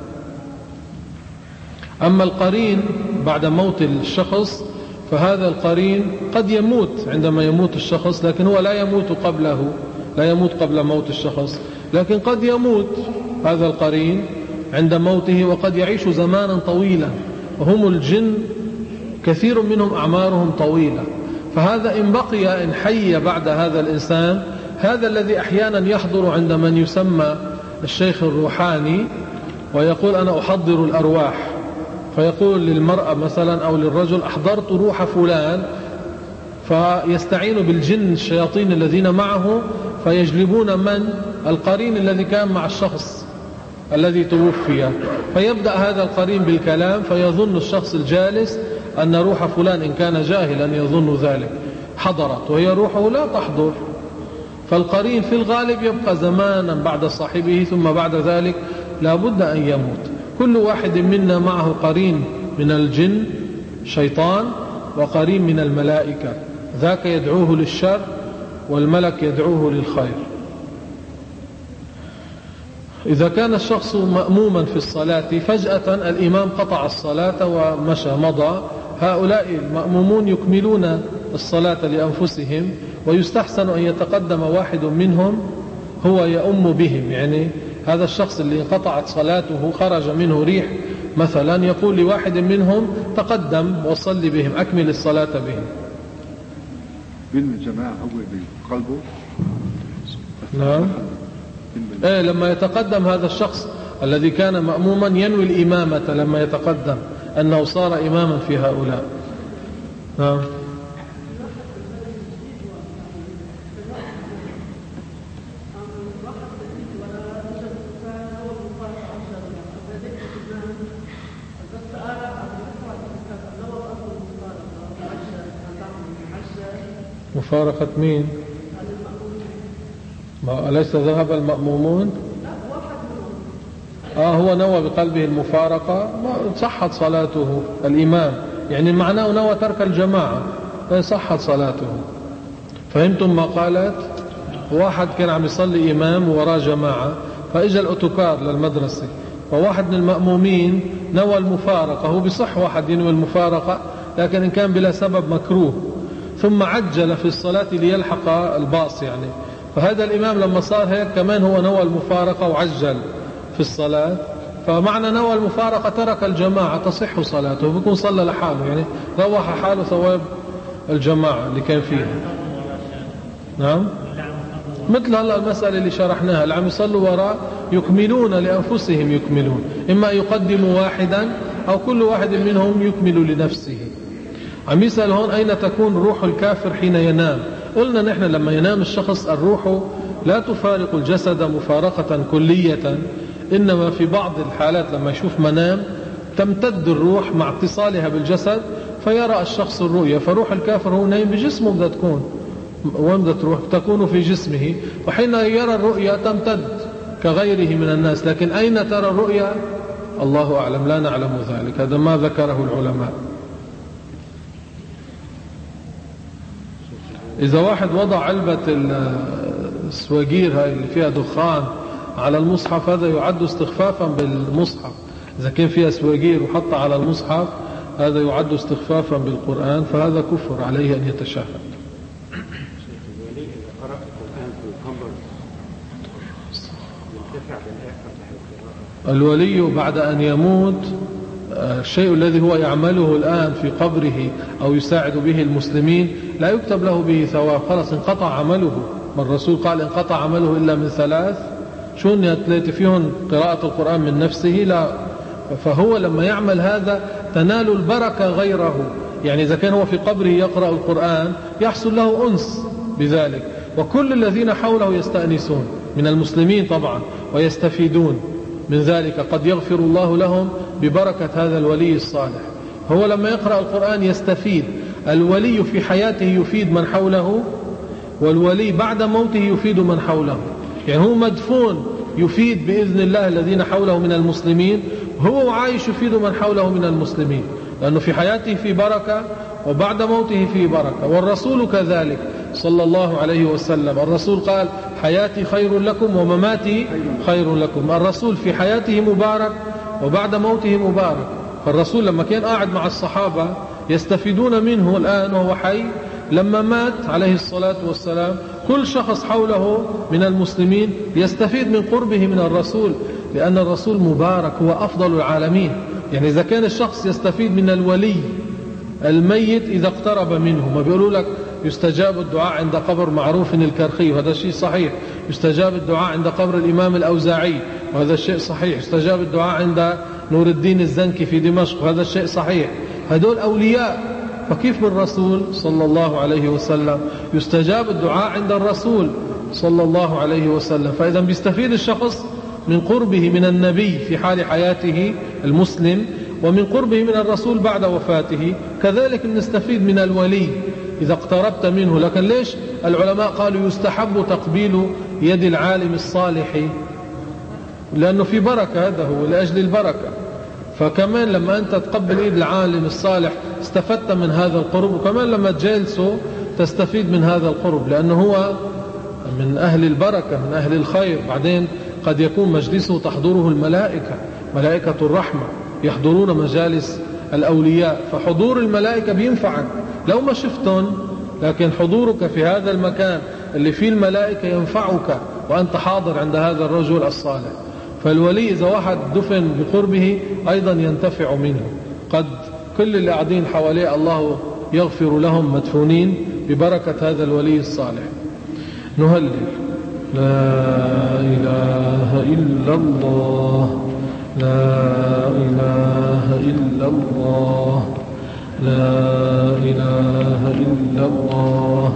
أما القرين بعد موت الشخص فهذا القرين قد يموت عندما يموت الشخص، لكن هو لا يموت قبله، لا يموت قبل موت الشخص، لكن قد يموت هذا القرين عند موته وقد يعيش زمانا طويلا. وهم الجن كثير منهم أعمارهم طويلة، فهذا إن بقي إن حي بعد هذا الإنسان، هذا الذي أحيانا يحضر عند من يسمى الشيخ الروحاني ويقول أنا أحضر الأرواح، فيقول للمرأة مثلا أو للرجل أحضرت روح فلان، فيستعين بالجن الشياطين الذين معه فيجلبون من القرين الذي كان مع الشخص الذي توفي، فيبدأ هذا القرين بالكلام فيظن الشخص الجالس أن روح فلان إن كان جاهلا يظن ذلك حضرت، وهي روحه لا تحضر. فالقرين في الغالب يبقى زمانا بعد صاحبه، ثم بعد ذلك لا بد أن يموت. كل واحد منا معه قرين من الجن شيطان وقرين من الملائكة، ذاك يدعوه للشر والملك يدعوه للخير. إذا كان الشخص مأموما في الصلاة فجأة الإمام قطع الصلاة ومشى مضى، هؤلاء المأمومون يكملون الصلاة لأنفسهم، ويستحسن أن يتقدم واحد منهم هو يؤم بهم. يعني هذا الشخص اللي انقطعت صلاته خرج منه ريح مثلا، يقول لواحد منهم تقدم وصلي بهم، أكمل الصلاة بهم. علم الجماعة هو بقلبه. نعم. إيه لما يتقدم هذا الشخص الذي كان مأموما ينوي الإمامة، لما يتقدم أنه صار إماما في هؤلاء. نعم. مفارقة مين؟ ما أليس ذهب المأمومون؟ آه هو نوى بقلبه المفارقة، صحت صلاته الإمام، يعني معناه نوى ترك الجماعة صحت صلاته. فهمتم ما قالت؟ واحد كان عم يصلي إمام وراء جماعة، فإجا الأوتوكار للمدرسة، فواحد من المأمومين نوى المفارقة. هو بصح واحد ينوي المفارقة، لكن إن كان بلا سبب مكروه، ثم عجل في الصلاة ليلحق الباص يعني. فهذا الإمام لما صار هيك كمان هو نوى المفارقة وعجل في الصلاة، فمعنى نوى المفارقة ترك الجماعة تصح صلاته، بيكون صلى لحاله، يعني روح حاله ثواب الجماعة اللي كان فيها. نعم. مثل هلا المسألة اللي شرحناها، اللي عم يصلوا وراء يكملون لأنفسهم، يكملون، إما يقدموا واحدا أو كل واحد منهم يكمل لنفسه. عم يسأل هون أين تكون روح الكافر حين ينام؟ قلنا نحن لما ينام الشخص الروح لا تفارق الجسد مفارقة كلية، إنما في بعض الحالات لما يشوف منام تمتد الروح مع اتصالها بالجسد فيرى الشخص الرؤية. فروح الكافر هو نايم بجسمه بدها تكون، وين بدها تروح؟ تكون في جسمه، وحين يرى الرؤية تمتد كغيره من الناس. لكن أين ترى الرؤية؟ الله أعلم، لا نعلم ذلك، هذا ما ذكره العلماء. إذا واحد وضع علبة السواقير هاي اللي فيها دخان على المصحف هذا يعد استخفافا بالمصحف. إذا كان فيها سواقير وحطها على المصحف هذا يعد استخفافا بالقرآن، فهذا كفر، عليه أن يتشهد. الولي بعد أن يموت الشيء الذي هو يعمله الآن في قبره أو يساعد به المسلمين لا يكتب له به ثواب، خلاص انقطع عمله. الرسول قال انقطع عمله إلا من ثلاث، شو نتلاتي فيهم قراءة القرآن من نفسه؟ لا. فهو لما يعمل هذا تنال البركة غيره، يعني إذا كان هو في قبره يقرأ القرآن يحصل له أنس بذلك، وكل الذين حوله يستأنسون من المسلمين طبعا ويستفيدون من ذلك، قد يغفر الله لهم ببركة هذا الولي الصالح. هو لما يقرأ القرآن يستفيد، الولي في حياته يفيد من حوله، والولي بعد موته يفيد من حوله. يعني هو مدفون يفيد بإذن الله الذين حوله من المسلمين، هو عايش يفيد من حوله من المسلمين، لأنه في حياته في بركة وبعد موته في بركة. والرسول كذلك صلى الله عليه وسلم، الرسول قال حياتي خير لكم ومماتي خير لكم. الرسول في حياته مبارك وبعد موته مبارك. فالرسول لما كان قاعد مع الصحابة يستفيدون منه الآن وهو حي، لما مات عليه الصلاة والسلام كل شخص حوله من المسلمين يستفيد من قربه من الرسول، لأن الرسول مبارك هو أفضل العالمين. يعني إذا كان الشخص يستفيد من الولي الميت إذا اقترب منه، ما بيقولوا لك يستجاب الدعاء عند قبر معروف الكرخي، وهذا الشيء صحيح. يستجاب الدعاء عند قبر الإمام الأوزاعي، وهذا الشيء صحيح. يستجاب الدعاء عند نور الدين الزنكي في دمشق، وهذا الشيء صحيح. هذول أولياء، فكيف بالرسول صلى الله عليه وسلم؟ يستجاب الدعاء عند الرسول صلى الله عليه وسلم. فإذا بيستفيد الشخص من قربه من النبي في حال حياته المسلم، ومن قربه من الرسول بعد وفاته. كذلك نستفيد من الولي إذا اقتربت منه. لكن ليش العلماء قالوا يستحب تقبيل يد العالم الصالح؟ لأنه في بركة، هذا هو لأجل البركة. فكمان لما أنت تقبل يد العالم الصالح استفدت من هذا القرب، وكمان لما تجالسه تستفيد من هذا القرب، لأنه هو من أهل البركة من أهل الخير. بعدين قد يكون مجلسه تحضره الملائكة، ملائكة الرحمة يحضرون مجالس الأولياء، فحضور الملائكة بينفعك لو ما شفتهم، لكن حضورك في هذا المكان اللي فيه الملائكة ينفعك وأنت حاضر عند هذا الرجل الصالح. فالولي إذا واحد دفن بقربه أيضا ينتفع منه. قد كل اللي قاعدين حواليه الله يغفر لهم مدفونين ببركة هذا الولي الصالح. نهلل لا إله إلا الله، لا إله إلا الله، لا إله إلا الله.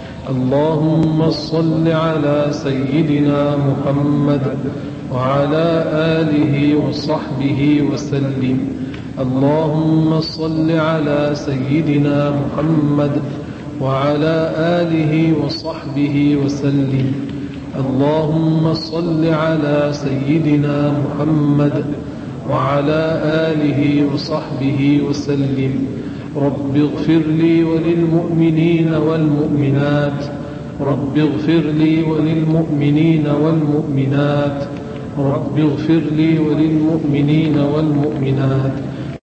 اللهم صل على سيدنا محمد وعلى آله وصحبه وسلم. اللهم صل على سيدنا محمد وعلى آله وصحبه وسلم. اللهم صل على سيدنا محمد وعلى آله وصحبه وسلم. رب اغفر لي وللمؤمنين والمؤمنات، رب اغفر لي وللمؤمنين والمؤمنات، رب اغفر لي وللمؤمنين والمؤمنات.